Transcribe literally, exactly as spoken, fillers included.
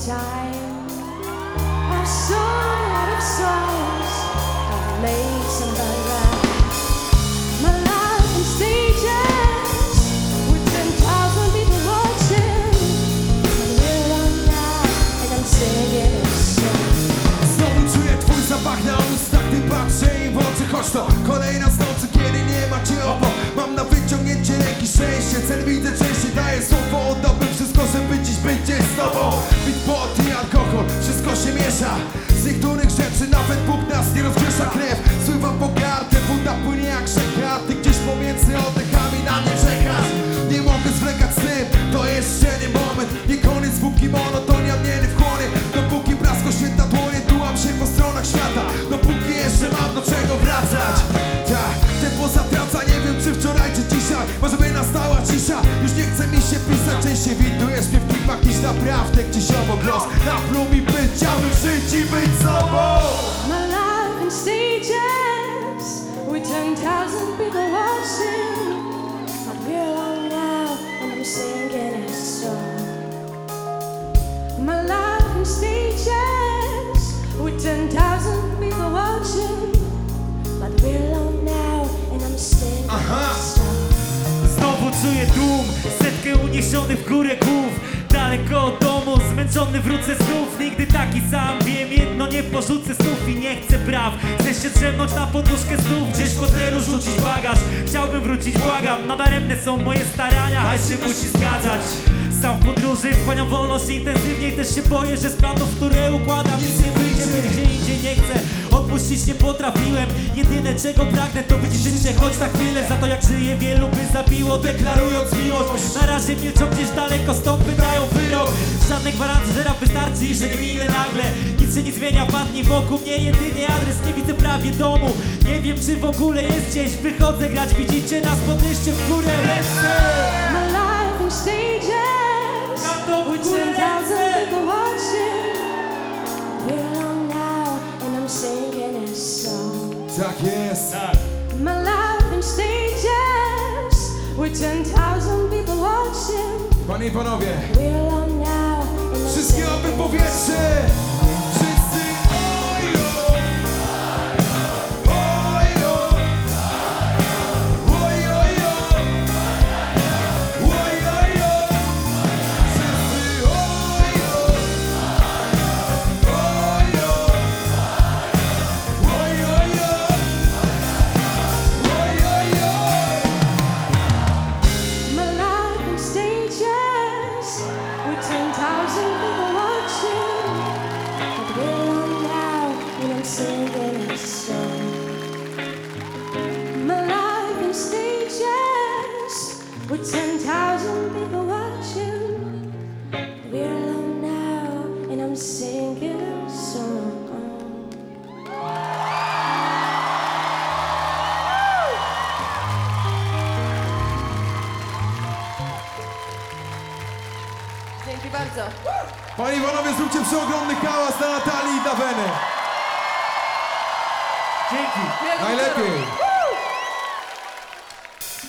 time. I've sung a lot of songs, I've made somebody laugh. My life on stages with ten thousand people watching. I'm here on now and I'm singing a song. Znowu czuję twój zapach na ustach, ty patrzę im w oczy. Choć to kolejna z nocy, kiedy nie ma cię obok. Mam na wyciągnięcie ręki szczęście, cel widzę częściej, daję słowo. Oddałbym wszystko, żeby dziś być gdzieś z tobą. Beat, pot i alkohol, wszystko się miesza. Z niektórych rzeczy nawet Bóg nas nie rozgrzesza. Krew spływa po gardle, woda płynie jak rzeka. Ty gdzieś pomiędzy oddechami na mnie czekasz. Nie mogę zwlekać z tym, to jeszcze nie moment. Nie koniec, póki monotonia mnie nie wchłonie. Dopóki prasko święta dłonie, tułam się po stronach świata. Dopóki jeszcze mam do czego wracać. Tak, tempo zatraca, nie wiem czy wczoraj czy dzisiaj. Może by nastała cisza, już nie chce mi się pisać. Częściej widujesz mnie w klipach niż naprawdę gdzieś obok los. Napluł mi być, chciałbym żyć i być sobą. My life in stages with ten thousand people watching. I'm here on now and I'm singing a song. My life in stages with ten thousand people watching. But we're alone now and I'm singing Aha. a song. Znowu czuję tłum, setkę uniesionych w górę głów. Daleko od domu, zmęczony wrócę znów. Nigdy taki sam, wiem jedno, nie porzucę snów i nie chcę praw. Chcę się drzemnąć na poduszkę znów, gdzieś w hotelu rzucić bagaż. Chciałbym wrócić, błagam, nadaremne są moje starania, a się musi zgadzać. Sam w podróży wchłaniam wolność intensywniej, też się boję, że z planów, które układam, nic nie wyjdzie, gdzie indziej nie chcę. Odpuścić nie potrafiłem, jedyne czego pragnę to być życie, choć na chwilę. Za to jak żyję wielu by zabiło, deklarując miłość. Na razie milczą gdzieś daleko, stąd wydają wyrok. Żadnej gwarancji, że rap wystarczy, że nie minę nagle. Nic się nie zmienia, padnie wokół mnie jedynie adres. Nie widzę prawie domu, nie wiem czy w ogóle jest gdzieś. Wychodzę grać, widzicie nas, podnieście w górę ręce. My life in stages Na to with bójcie ten thousand ręce. people watching. We're alone now and I'm singing a song. Tak jest. Tak. My life in stages with ten thousand people watching. Panie i panowie, We're alone now and I'm wszystkie singing oby a powietrze. Wszyscy ojo. Ojo. Ojojo. Ojojo. Wszyscy ojo. Ojo. Ojojo. Ojojo. My life in stages with ten thousand people watching. But we're alone now and I'm singing a song. My life in stages with ten thousand people watching. But we're alone now and I'm singing a song. Dzięki bardzo. Panie i panowie, zróbcie przeogromny hałas dla Natalii i dla Weny. Dzięki. Najlepiej.